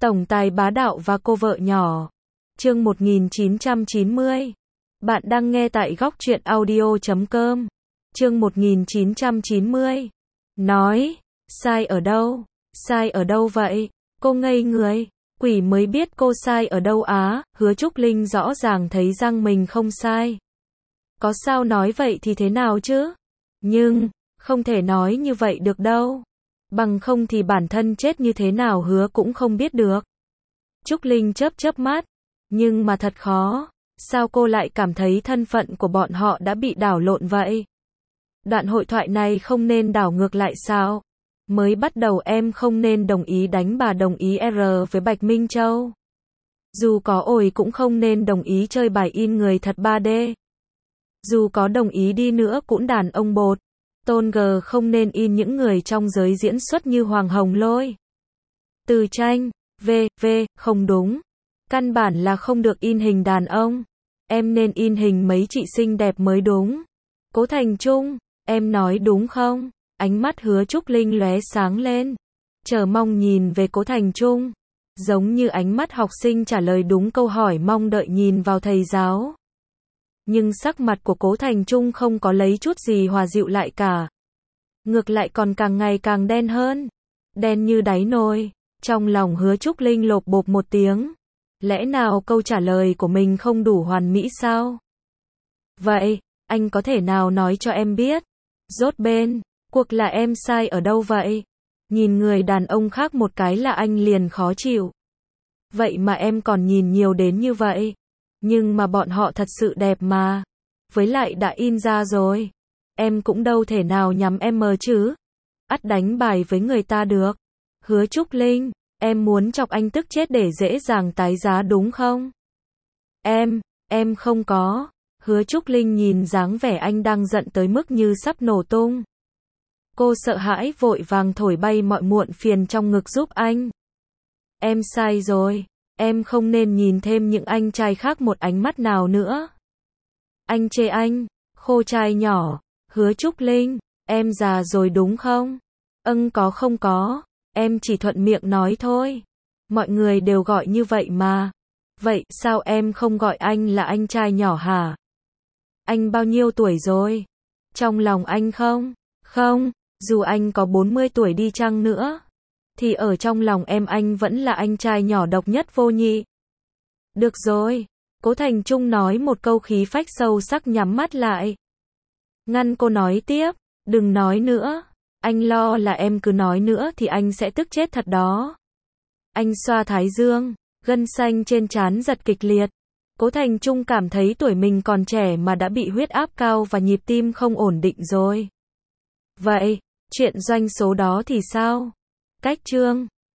Tổng tài bá đạo và cô vợ nhỏ. Chương 1990. Bạn đang nghe tại góc truyện audio.com. Chương 1990. Nói, sai ở đâu? Sai ở đâu vậy? Cô ngây người. Quỷ mới biết cô sai ở đâu á, Hứa Trúc Linh rõ ràng thấy rằng mình không sai. Có sao nói vậy thì thế nào chứ? Nhưng, không thể nói như vậy được đâu. Bằng không thì bản thân chết như thế nào Hứa cũng không biết được. Trúc Linh chớp chớp mắt. Nhưng mà thật khó. Sao cô lại cảm thấy thân phận của bọn họ đã bị đảo lộn vậy? Đoạn hội thoại này không nên đảo ngược lại sao? Mới bắt đầu em không nên đồng ý đánh bà đồng ý R với Bạch Minh Châu. Dù có ổi cũng không nên đồng ý chơi bài in người thật 3D. Dù có đồng ý đi nữa cũng đàn ông bột. Tôn G không nên in những người trong giới diễn xuất như Hoàng Hồng Lôi. Từ Tranh, không đúng. Căn bản là không được in hình đàn ông. Em nên in hình mấy chị xinh đẹp mới đúng. Cố Thành Trung, em nói đúng không? Ánh mắt Hứa Trúc Linh lóe sáng lên. Chờ mong nhìn về Cố Thành Trung. Giống như ánh mắt học sinh trả lời đúng câu hỏi mong đợi nhìn vào thầy giáo. Nhưng sắc mặt của Cố Thành Trung không có lấy chút gì hòa dịu lại cả. Ngược lại còn càng ngày càng đen hơn. Đen như đáy nồi. Trong lòng Hứa Trúc Linh lộp bộp một tiếng. Lẽ nào câu trả lời của mình không đủ hoàn mỹ sao? Vậy, anh có thể nào nói cho em biết? Rốt bên, cuộc là em sai ở đâu vậy? Nhìn người đàn ông khác một cái là anh liền khó chịu. Vậy mà em còn nhìn nhiều đến như vậy. Nhưng mà bọn họ thật sự đẹp mà. Với lại đã in ra rồi. Em cũng đâu thể nào nhắm em mờ chứ. Ắt đánh bài với người ta được. Hứa Trúc Linh, em muốn chọc anh tức chết để dễ dàng tái giá đúng không? Em không có. Hứa Trúc Linh nhìn dáng vẻ anh đang giận tới mức như sắp nổ tung. Cô sợ hãi vội vàng thổi bay mọi muộn phiền trong ngực giúp anh. Em sai rồi. Em không nên nhìn thêm những anh trai khác một ánh mắt nào nữa. Anh chê anh, khô trai nhỏ. Hứa Trúc Linh, em già rồi đúng không? Có không có. Em chỉ thuận miệng nói thôi. Mọi người đều gọi như vậy mà. Vậy sao em không gọi anh là anh trai nhỏ hả? Anh bao nhiêu tuổi rồi? Trong lòng anh không? Không, dù anh có 40 tuổi đi chăng nữa. Thì ở trong lòng em anh vẫn là anh trai nhỏ độc nhất vô nhị. Được rồi. Cố Thành Trung nói một câu khí phách sâu sắc nhắm mắt lại. Ngăn cô nói tiếp. Đừng nói nữa. Anh lo là em cứ nói nữa thì anh sẽ tức chết thật đó. Anh xoa thái dương, gân xanh trên trán giật kịch liệt. Cố Thành Trung cảm thấy tuổi mình còn trẻ mà đã bị huyết áp cao và nhịp tim không ổn định rồi. Vậy, chuyện doanh số đó thì sao? Cách chương